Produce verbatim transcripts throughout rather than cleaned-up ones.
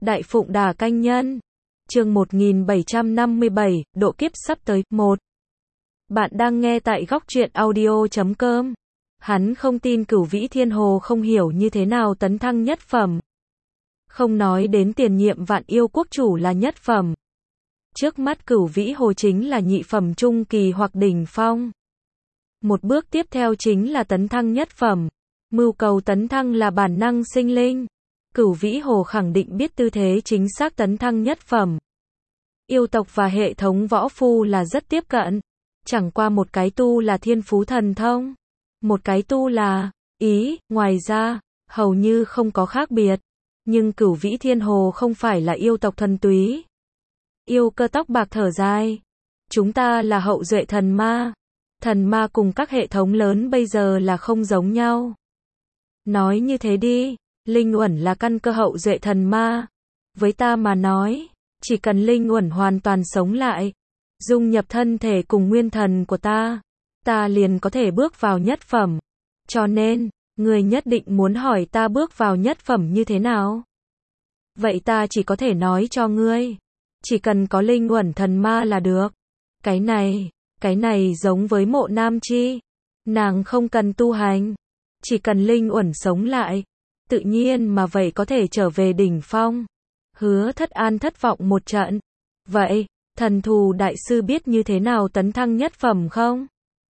Đại Phụng Đà Canh Nhân. Chương một nghìn bảy trăm năm mươi bảy, độ kiếp sắp tới. một. Bạn đang nghe tại góc truyện audio chấm com. Hắn không tin Cửu Vĩ Thiên Hồ không hiểu như thế nào tấn thăng nhất phẩm. Không nói đến tiền nhiệm Vạn Yêu Quốc chủ là nhất phẩm. Trước mắt Cửu Vĩ Hồ chính là nhị phẩm trung kỳ hoặc đỉnh phong. Một bước tiếp theo chính là tấn thăng nhất phẩm. Mưu cầu tấn thăng là bản năng sinh linh. Cửu Vĩ Hồ khẳng định biết tư thế chính xác tấn thăng nhất phẩm. Yêu tộc và hệ thống võ phu là rất tiếp cận. Chẳng qua một cái tu là thiên phú thần thông. Một cái tu là ý, ngoài ra, hầu như không có khác biệt. Nhưng Cửu Vĩ Thiên Hồ không phải là yêu tộc thuần túy. Yêu Cơ tóc bạc thở dài. Chúng ta là hậu duệ thần ma. Thần ma cùng các hệ thống lớn bây giờ là không giống nhau. Nói như thế đi, Linh Uẩn là căn cơ hậu duệ thần ma. Với ta mà nói, chỉ cần Linh Uẩn hoàn toàn sống lại, dung nhập thân thể cùng nguyên thần của ta, ta liền có thể bước vào nhất phẩm. Cho nên, người nhất định muốn hỏi ta bước vào nhất phẩm như thế nào? Vậy ta chỉ có thể nói cho ngươi, chỉ cần có Linh Uẩn thần ma là được. Cái này, cái này giống với Mộ Nam Chi. Nàng không cần tu hành, chỉ cần Linh Uẩn sống lại, tự nhiên mà vậy có thể trở về đỉnh phong. Hứa Thất An thất vọng một trận. Vậy, thần thù đại sư biết như thế nào tấn thăng nhất phẩm không?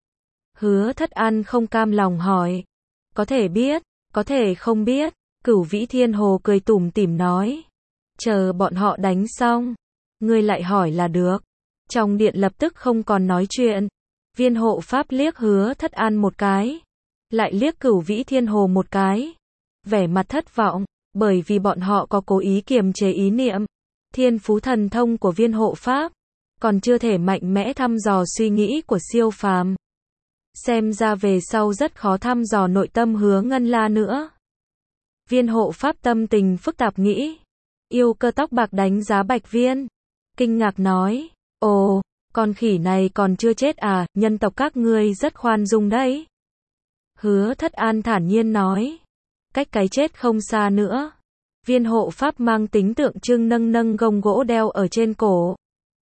Hứa Thất An không cam lòng hỏi. Có thể biết, có thể không biết. Cửu Vĩ Thiên Hồ cười tủm tỉm nói. Chờ bọn họ đánh xong, ngươi lại hỏi là được. Trong điện lập tức không còn nói chuyện. Viên hộ pháp liếc Hứa Thất An một cái, lại liếc Cửu Vĩ Thiên Hồ một cái, vẻ mặt thất vọng, bởi vì bọn họ có cố ý kiềm chế ý niệm. Thiên phú thần thông của viên hộ pháp còn chưa thể mạnh mẽ thăm dò suy nghĩ của siêu phàm. Xem ra về sau rất khó thăm dò nội tâm Hứa Ngân La nữa. Viên hộ pháp tâm tình phức tạp nghĩ. Yêu Cơ tóc bạc đánh giá Bạch Viên, kinh ngạc nói, ồ, con khỉ này còn chưa chết à, nhân tộc các ngươi rất khoan dung đấy. Hứa Thất An thản nhiên nói, cách cái chết không xa nữa. Viên hộ pháp mang tính tượng trưng nâng nâng gông gỗ đeo ở trên cổ.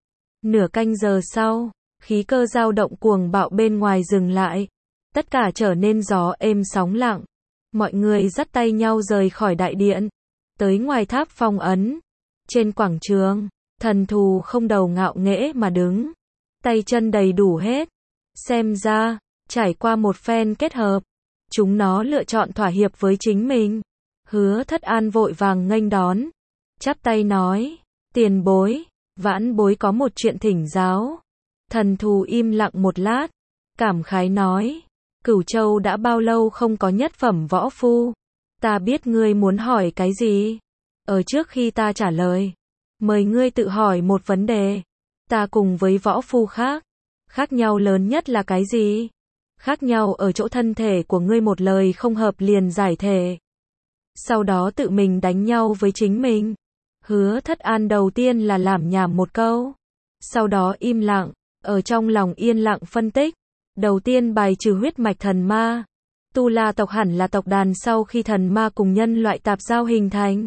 Nửa canh giờ sau, khí cơ dao động cuồng bạo bên ngoài dừng lại. Tất cả trở nên gió êm sóng lặng. Mọi người dắt tay nhau rời khỏi đại điện, tới ngoài tháp phong ấn. Trên quảng trường, thần thù không đầu ngạo nghễ mà đứng, tay chân đầy đủ hết. Xem ra, trải qua một phen kết hợp, chúng nó lựa chọn thỏa hiệp với chính mình. Hứa Thất An vội vàng nghênh đón, chắp tay nói, tiền bối, vãn bối có một chuyện thỉnh giáo. Thần thù im lặng một lát, cảm khái nói, Cửu Châu đã bao lâu không có nhất phẩm võ phu? Ta biết ngươi muốn hỏi cái gì. Ở trước khi ta trả lời, mời ngươi tự hỏi một vấn đề. Ta cùng với võ phu khác, khác nhau lớn nhất là cái gì? Khác nhau ở chỗ thân thể của ngươi một lời không hợp liền giải thể, sau đó tự mình đánh nhau với chính mình. Hứa Thất An đầu tiên là lảm nhảm một câu, sau đó im lặng, ở trong lòng yên lặng phân tích. Đầu tiên bài trừ huyết mạch thần ma. Tu La tộc hẳn là tộc đàn sau khi thần ma cùng nhân loại tạp giao hình thành.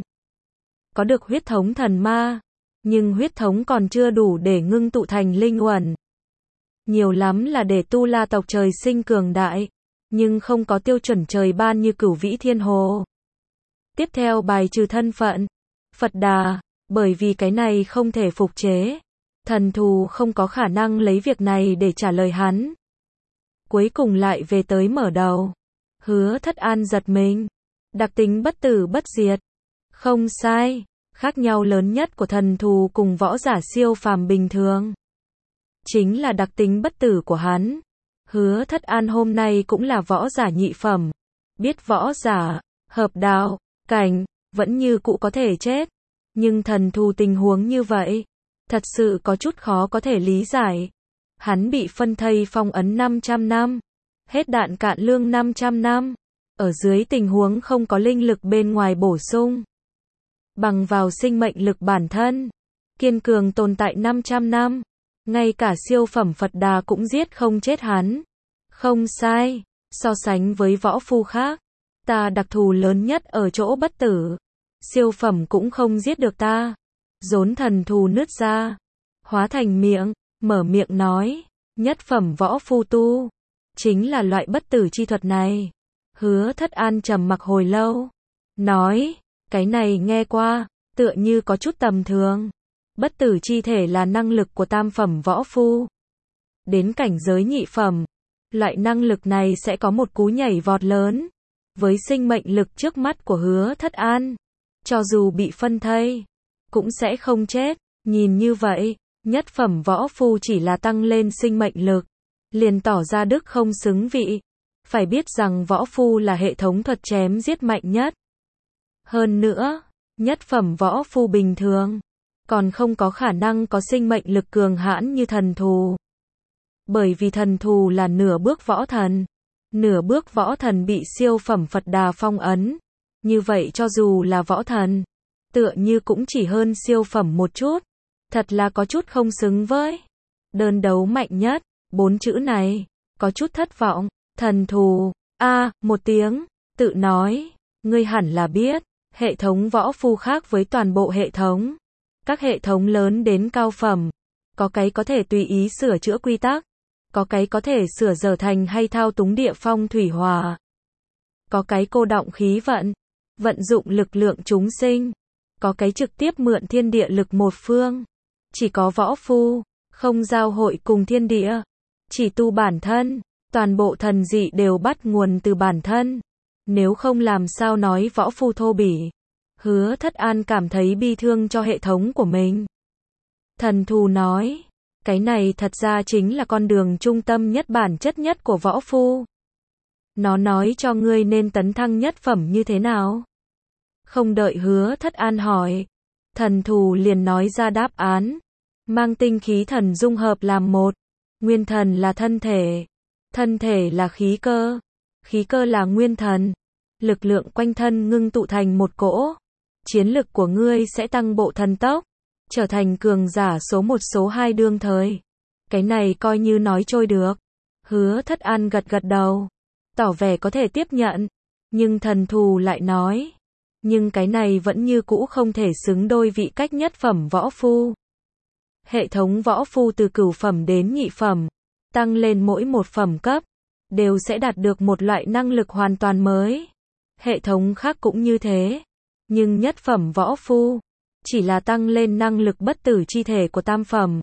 Có được huyết thống thần ma, nhưng huyết thống còn chưa đủ để ngưng tụ thành linh uẩn. Nhiều lắm là để Tu La tộc trời sinh cường đại, nhưng không có tiêu chuẩn trời ban như Cửu Vĩ Thiên Hồ. Tiếp theo bài trừ thân phận Phật Đà, bởi vì cái này không thể phục chế. Thần thù không có khả năng lấy việc này để trả lời hắn. Cuối cùng lại về tới mở đầu. Hứa Thất An giật mình. Đặc tính bất tử bất diệt. Không sai, khác nhau lớn nhất của thần thù cùng võ giả siêu phàm bình thường chính là đặc tính bất tử của hắn. Hứa Thất An hôm nay cũng là võ giả nhị phẩm. Biết võ giả, hợp đạo, cảnh, vẫn như cũ có thể chết. Nhưng thần thù tình huống như vậy, thật sự có chút khó có thể lý giải. Hắn bị phân thây phong ấn năm trăm năm, hết đạn cạn lương năm trăm năm, ở dưới tình huống không có linh lực bên ngoài bổ sung, bằng vào sinh mệnh lực bản thân, kiên cường tồn tại năm trăm năm, ngay cả siêu phẩm Phật Đà cũng giết không chết hắn. Không sai, so sánh với võ phu khác, ta đặc thù lớn nhất ở chỗ bất tử. siêu phẩm cũng không giết được ta. Rốn thần thù nứt ra, hóa thành miệng, mở miệng nói, nhất phẩm võ phu tu, chính là loại bất tử chi thuật này. Hứa Thất An trầm mặc hồi lâu, nói, cái này nghe qua, tựa như có chút tầm thường. Bất tử chi thể là năng lực của tam phẩm võ phu. Đến cảnh giới nhị phẩm, loại năng lực này sẽ có một cú nhảy vọt lớn. Với sinh mệnh lực trước mắt của Hứa Thất An, cho dù bị phân thây, cũng sẽ không chết. Nhìn như vậy, nhất phẩm võ phu chỉ là tăng lên sinh mệnh lực, liền tỏ ra đức không xứng vị. Phải biết rằng võ phu là hệ thống thuật chém giết mạnh nhất. Hơn nữa, nhất phẩm võ phu bình thường, còn không có khả năng có sinh mệnh lực cường hãn như thần thù. Bởi vì thần thù là nửa bước võ thần. Nửa bước võ thần bị siêu phẩm Phật Đà phong ấn. Như vậy cho dù là võ thần, tựa như cũng chỉ hơn siêu phẩm một chút. Thật là có chút không xứng với đơn đấu mạnh nhất. Bốn chữ này, có chút thất vọng. Thần thù, a một tiếng, tự nói, ngươi hẳn là biết, hệ thống võ phu khác với toàn bộ hệ thống. Các hệ thống lớn đến cao phẩm, có cái có thể tùy ý sửa chữa quy tắc, có cái có thể sửa dở thành hay thao túng địa phong thủy hòa, có cái cô đọng khí vận, vận dụng lực lượng chúng sinh, có cái trực tiếp mượn thiên địa lực một phương. Chỉ có võ phu, không giao hội cùng thiên địa, chỉ tu bản thân, toàn bộ thần dị đều bắt nguồn từ bản thân. Nếu không làm sao nói võ phu thô bỉ. Hứa Thất An cảm thấy bi thương cho hệ thống của mình. Thần thù nói, cái này thật ra chính là con đường trung tâm nhất bản chất nhất của võ phu. Nó nói cho ngươi nên tấn thăng nhất phẩm như thế nào. Không đợi Hứa Thất An hỏi, thần thù liền nói ra đáp án. Mang tinh khí thần dung hợp làm một. Nguyên thần là thân thể, thân thể là khí cơ, khí cơ là nguyên thần. Lực lượng quanh thân ngưng tụ thành một cỗ. Chiến lực của ngươi sẽ tăng bộ thần tốc, trở thành cường giả số một số hai đương thời. Cái này coi như nói trôi được. Hứa Thất An gật gật đầu, tỏ vẻ có thể tiếp nhận. Nhưng thần thù lại nói, nhưng cái này vẫn như cũ không thể xứng đôi vị cách nhất phẩm võ phu. Hệ thống võ phu từ cửu phẩm đến nhị phẩm, tăng lên mỗi một phẩm cấp, đều sẽ đạt được một loại năng lực hoàn toàn mới. Hệ thống khác cũng như thế. Nhưng nhất phẩm võ phu, chỉ là tăng lên năng lực bất tử chi thể của tam phẩm.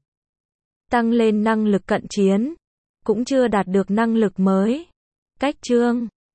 Tăng lên năng lực cận chiến, cũng chưa đạt được năng lực mới. Cách chương